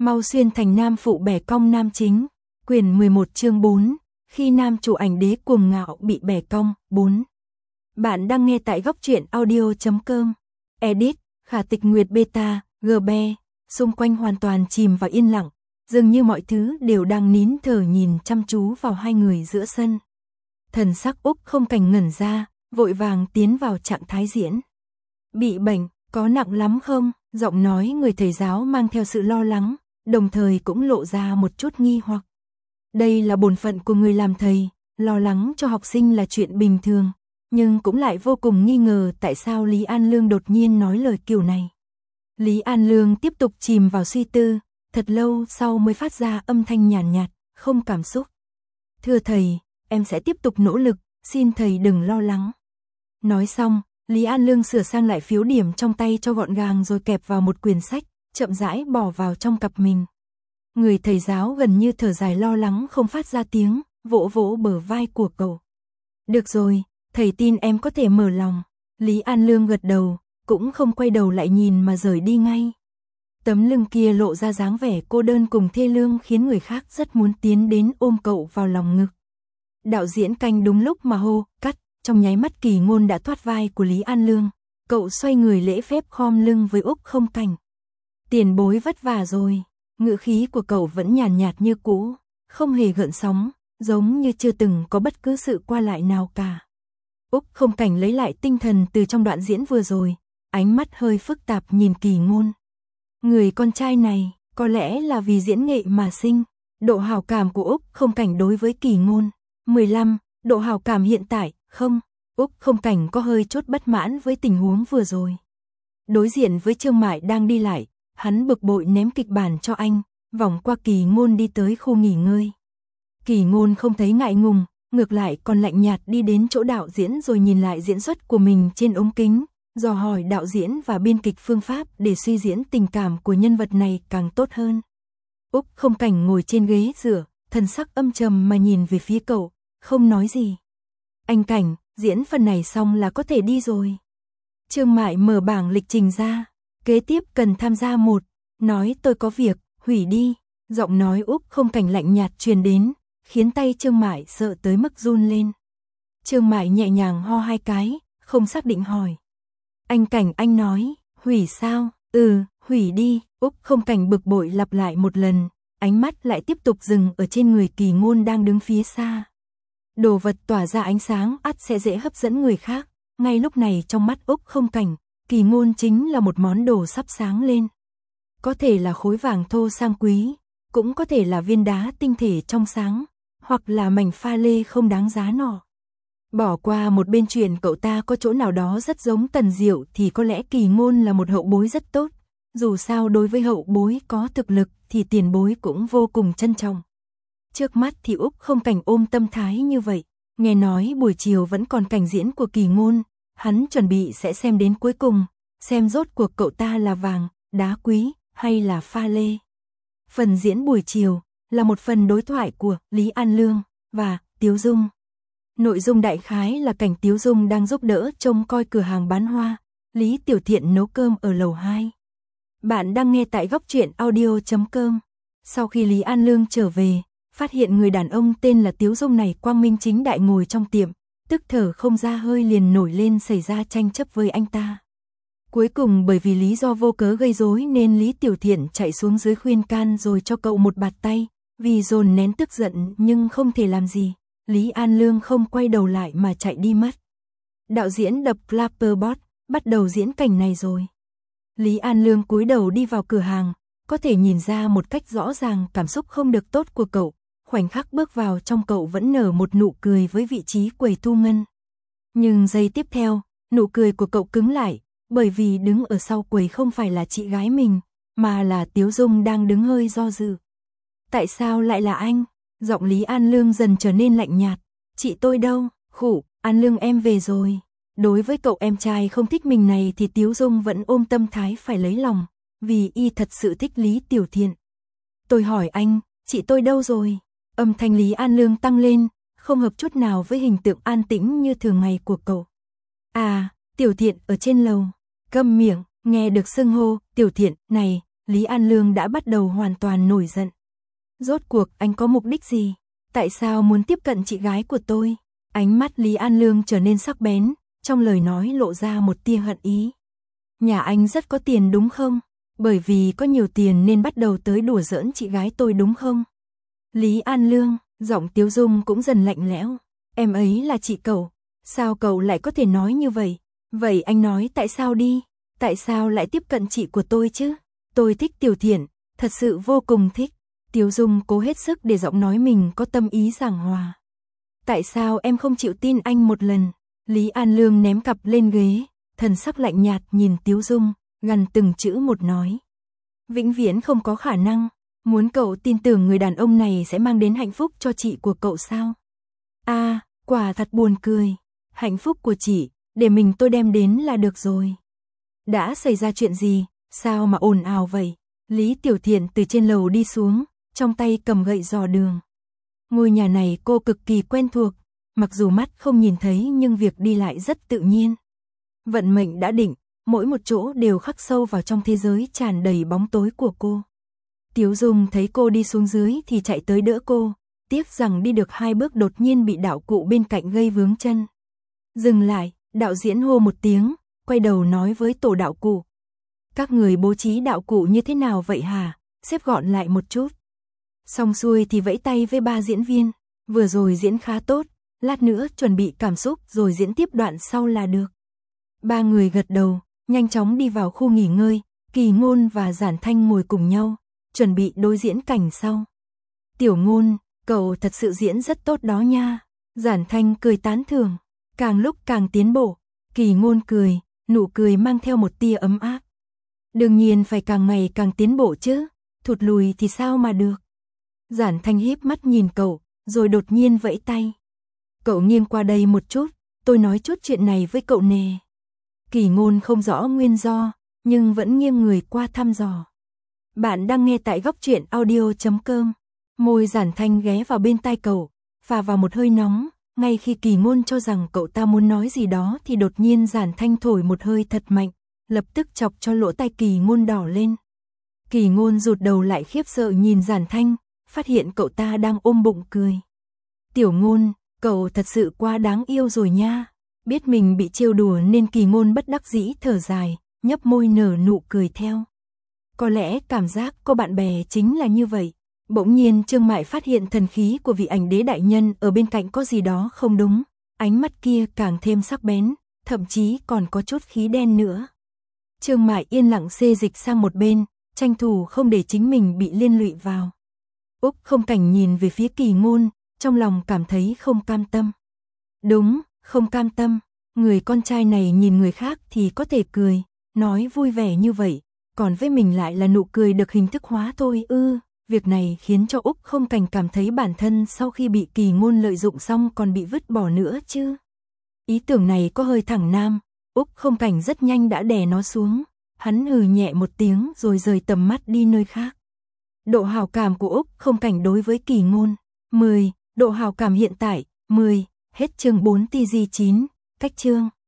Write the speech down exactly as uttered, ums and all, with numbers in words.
Mau xuyên thành nam phụ bẻ cong nam chính, quyển mười một chương bốn, khi nam chủ ảnh đế cuồng ngạo bị bẻ cong, bốn. Bạn đang nghe tại góc truyện audio chấm com. Edit, Khả Tịch Nguyệt Beta, G B, xung quanh hoàn toàn chìm vào yên lặng, dường như mọi thứ đều đang nín thở nhìn chăm chú vào hai người giữa sân. Thần sắc Úc Không Cảnh ngẩn ra, vội vàng tiến vào trạng thái diễn. Bị bệnh, có nặng lắm không? Giọng nói người thầy giáo mang theo sự lo lắng, đồng thời cũng lộ ra một chút nghi hoặc. Đây là bổn phận của người làm thầy, lo lắng cho học sinh là chuyện bình thường, nhưng cũng lại vô cùng nghi ngờ tại sao Lý An Lương đột nhiên nói lời kiểu này. Lý An Lương tiếp tục chìm vào suy tư, thật lâu sau mới phát ra âm thanh nhàn nhạt, không cảm xúc. Thưa thầy, em sẽ tiếp tục nỗ lực, xin thầy đừng lo lắng. Nói xong, Lý An Lương sửa sang lại phiếu điểm trong tay cho gọn gàng rồi kẹp vào một quyển sách, chậm rãi bỏ vào trong cặp mình. Người thầy giáo gần như thở dài lo lắng không phát ra tiếng, vỗ vỗ bờ vai của cậu. Được rồi, thầy tin em có thể mở lòng. Lý An Lương gật đầu, cũng không quay đầu lại nhìn mà rời đi ngay. Tấm lưng kia lộ ra dáng vẻ cô đơn cùng thê lương khiến người khác rất muốn tiến đến ôm cậu vào lòng ngực. Đạo diễn canh đúng lúc mà hô, cắt, trong nháy mắt Kỳ Ngôn đã thoát vai của Lý An Lương. Cậu xoay người lễ phép khom lưng với Úc Không Cảnh. Tiền bối vất vả rồi. Ngữ khí của cậu vẫn nhàn nhạt như cũ, không hề gợn sóng, giống như chưa từng có bất cứ sự qua lại nào cả. Úc Không Cảnh lấy lại tinh thần từ trong đoạn diễn vừa rồi, ánh mắt hơi phức tạp nhìn Kỳ Ngôn. Người con trai này, có lẽ là vì diễn nghệ mà sinh. Độ hào cảm của Úc Không Cảnh đối với Kỳ Ngôn, mười lăm, độ hào cảm hiện tại, không. Úc Không Cảnh có hơi chút bất mãn với tình huống vừa rồi. Đối diện với Trương Mại đang đi lại, hắn bực bội ném kịch bản cho anh, vòng qua Kỳ Ngôn đi tới khu nghỉ ngơi. Kỳ Ngôn không thấy ngại ngùng, ngược lại còn lạnh nhạt đi đến chỗ đạo diễn rồi nhìn lại diễn xuất của mình trên ống kính, dò hỏi đạo diễn và biên kịch phương pháp để suy diễn tình cảm của nhân vật này càng tốt hơn. Úc Không Cảnh ngồi trên ghế dựa, thần sắc âm trầm mà nhìn về phía cậu, không nói gì. Anh Cảnh, diễn phần này xong là có thể đi rồi. Trương Mại mở bảng lịch trình ra, kế tiếp cần tham gia một, nói tôi có việc, hủy đi. Giọng nói Úc Không Cảnh lạnh nhạt truyền đến, khiến tay Trương Mại sợ tới mức run lên. Trương Mại nhẹ nhàng ho hai cái, không xác định hỏi. Anh Cảnh anh nói, hủy sao? Ừ, hủy đi. Úc Không Cảnh bực bội lặp lại một lần, ánh mắt lại tiếp tục dừng ở trên người Kỳ Ngôn đang đứng phía xa. Đồ vật tỏa ra ánh sáng ắt sẽ dễ hấp dẫn người khác, ngay lúc này trong mắt Úc Không Cảnh, Kỳ Ngôn chính là một món đồ sắp sáng lên. Có thể là khối vàng thô sang quý, cũng có thể là viên đá tinh thể trong sáng, hoặc là mảnh pha lê không đáng giá nọ. Bỏ qua một bên chuyện cậu ta có chỗ nào đó rất giống Tần Diệu thì có lẽ Kỳ Ngôn là một hậu bối rất tốt. Dù sao đối với hậu bối có thực lực thì tiền bối cũng vô cùng trân trọng. Trước mắt thì Úc Không Cảnh ôm tâm thái như vậy, nghe nói buổi chiều vẫn còn cảnh diễn của Kỳ Ngôn, hắn chuẩn bị sẽ xem đến cuối cùng, xem rốt cuộc cậu ta là vàng, đá quý hay là pha lê. Phần diễn buổi chiều là một phần đối thoại của Lý An Lương và Tiếu Dung. Nội dung đại khái là cảnh Tiếu Dung đang giúp đỡ trông coi cửa hàng bán hoa, Lý Tiểu Thiện nấu cơm ở lầu hai. Bạn đang nghe tại góc truyện audio chấm com. Sau khi Lý An Lương trở về, phát hiện người đàn ông tên là Tiếu Dung này quang minh chính đại ngồi trong tiệm, tức thở không ra hơi liền nổi lên xảy ra tranh chấp với anh ta. Cuối cùng bởi vì lý do vô cớ gây rối nên Lý Tiểu Thiện chạy xuống dưới khuyên can rồi cho cậu một bạt tay, vì dồn nén tức giận nhưng không thể làm gì. Lý An Lương không quay đầu lại mà chạy đi mất. Đạo diễn đập clapperboard, bắt đầu diễn cảnh này rồi. Lý An Lương cúi đầu đi vào cửa hàng, có thể nhìn ra một cách rõ ràng cảm xúc không được tốt của cậu. Khoảnh khắc bước vào trong cậu vẫn nở một nụ cười với vị trí quầy thu ngân. Nhưng giây tiếp theo, nụ cười của cậu cứng lại, bởi vì đứng ở sau quầy không phải là chị gái mình, mà là Tiếu Dung đang đứng hơi do dự. Tại sao lại là anh? Giọng Lý An Lương dần trở nên lạnh nhạt. Chị tôi đâu? Khủ, An Lương em về rồi. Đối với cậu em trai không thích mình này thì Tiếu Dung vẫn ôm tâm thái phải lấy lòng, vì y thật sự thích Lý Tiểu Thiện. Tôi hỏi anh, chị tôi đâu rồi? Âm thanh Lý An Lương tăng lên, không hợp chút nào với hình tượng an tĩnh như thường ngày của cậu. À, Tiểu Thiện ở trên lầu. Câm miệng, nghe được xưng hô, Tiểu Thiện, này, Lý An Lương đã bắt đầu hoàn toàn nổi giận. Rốt cuộc anh có mục đích gì? Tại sao muốn tiếp cận chị gái của tôi? Ánh mắt Lý An Lương trở nên sắc bén, trong lời nói lộ ra một tia hận ý. Nhà anh rất có tiền đúng không? Bởi vì có nhiều tiền nên bắt đầu tới đùa giỡn chị gái tôi đúng không? Lý An Lương, giọng Tiếu Dung cũng dần lạnh lẽo. Em ấy là chị cậu, sao cậu lại có thể nói như vậy? Vậy anh nói tại sao đi? Tại sao lại tiếp cận chị của tôi chứ? Tôi thích Tiểu Thiện, thật sự vô cùng thích. Tiếu Dung cố hết sức để giọng nói mình có tâm ý giảng hòa. Tại sao em không chịu tin anh một lần? Lý An Lương ném cặp lên ghế, thần sắc lạnh nhạt nhìn Tiếu Dung, gằn từng chữ một nói. Vĩnh viễn không có khả năng, muốn cậu tin tưởng người đàn ông này sẽ mang đến hạnh phúc cho chị của cậu sao? A, à, quả thật buồn cười. Hạnh phúc của chị, để mình tôi đem đến là được rồi. Đã xảy ra chuyện gì, sao mà ồn ào vậy? Lý Tiểu Thiện từ trên lầu đi xuống, trong tay cầm gậy dò đường. Ngôi nhà này cô cực kỳ quen thuộc, mặc dù mắt không nhìn thấy nhưng việc đi lại rất tự nhiên. Vận mệnh đã định, mỗi một chỗ đều khắc sâu vào trong thế giới tràn đầy bóng tối của cô. Tiếu Dung thấy cô đi xuống dưới thì chạy tới đỡ cô, tiếc rằng đi được hai bước đột nhiên bị đạo cụ bên cạnh gây vướng chân. Dừng lại, đạo diễn hô một tiếng, quay đầu nói với tổ đạo cụ. Các người bố trí đạo cụ như thế nào vậy hả? Xếp gọn lại một chút. Xong xuôi thì vẫy tay với ba diễn viên, vừa rồi diễn khá tốt, lát nữa chuẩn bị cảm xúc rồi diễn tiếp đoạn sau là được. Ba người gật đầu, nhanh chóng đi vào khu nghỉ ngơi, Kỳ Ngôn và Giản Thanh ngồi cùng nhau, chuẩn bị đối diễn cảnh sau. Tiểu Ngôn, cậu thật sự diễn rất tốt đó nha. Giản Thanh cười tán thưởng, càng lúc càng tiến bộ. Kỳ Ngôn cười, nụ cười mang theo một tia ấm áp. Đương nhiên phải càng ngày càng tiến bộ chứ, thụt lùi thì sao mà được. Giản Thanh híp mắt nhìn cậu, rồi đột nhiên vẫy tay. Cậu nghiêng qua đây một chút, tôi nói chút chuyện này với cậu nè. Kỳ Ngôn không rõ nguyên do, nhưng vẫn nghiêng người qua thăm dò. Bạn đang nghe tại góc truyện audio chấm com. Môi Giản Thanh ghé vào bên tai cậu, phà vào một hơi nóng, ngay khi Kỳ Ngôn cho rằng cậu ta muốn nói gì đó thì đột nhiên Giản Thanh thổi một hơi thật mạnh, lập tức chọc cho lỗ tai Kỳ Ngôn đỏ lên. Kỳ Ngôn rụt đầu lại khiếp sợ nhìn Giản Thanh, phát hiện cậu ta đang ôm bụng cười. Tiểu Ngôn, cậu thật sự quá đáng yêu rồi nha. Biết mình bị trêu đùa nên Kỳ Ngôn bất đắc dĩ thở dài, nhấp môi nở nụ cười theo. Có lẽ cảm giác có bạn bè chính là như vậy. Bỗng nhiên Trương Mại phát hiện thần khí của vị ảnh đế đại nhân ở bên cạnh có gì đó không đúng. Ánh mắt kia càng thêm sắc bén, thậm chí còn có chút khí đen nữa. Trương Mại yên lặng xê dịch sang một bên, tranh thủ không để chính mình bị liên lụy vào. Úc Không Cảnh nhìn về phía Kỳ Ngôn, trong lòng cảm thấy không cam tâm. Đúng, không cam tâm, người con trai này nhìn người khác thì có thể cười, nói vui vẻ như vậy, còn với mình lại là nụ cười được hình thức hóa thôi ư. Việc này khiến cho Úc Không Cảnh cảm thấy bản thân sau khi bị Kỳ Ngôn lợi dụng xong còn bị vứt bỏ nữa chứ. Ý tưởng này có hơi thẳng nam, Úc Không Cảnh rất nhanh đã đè nó xuống, hắn hừ nhẹ một tiếng rồi rời tầm mắt đi nơi khác. Độ hào cảm của Úc Không Cảnh đối với Kỳ Ngôn, mười, độ hào cảm hiện tại, mười, hết chương bốn T G chín, cách chương.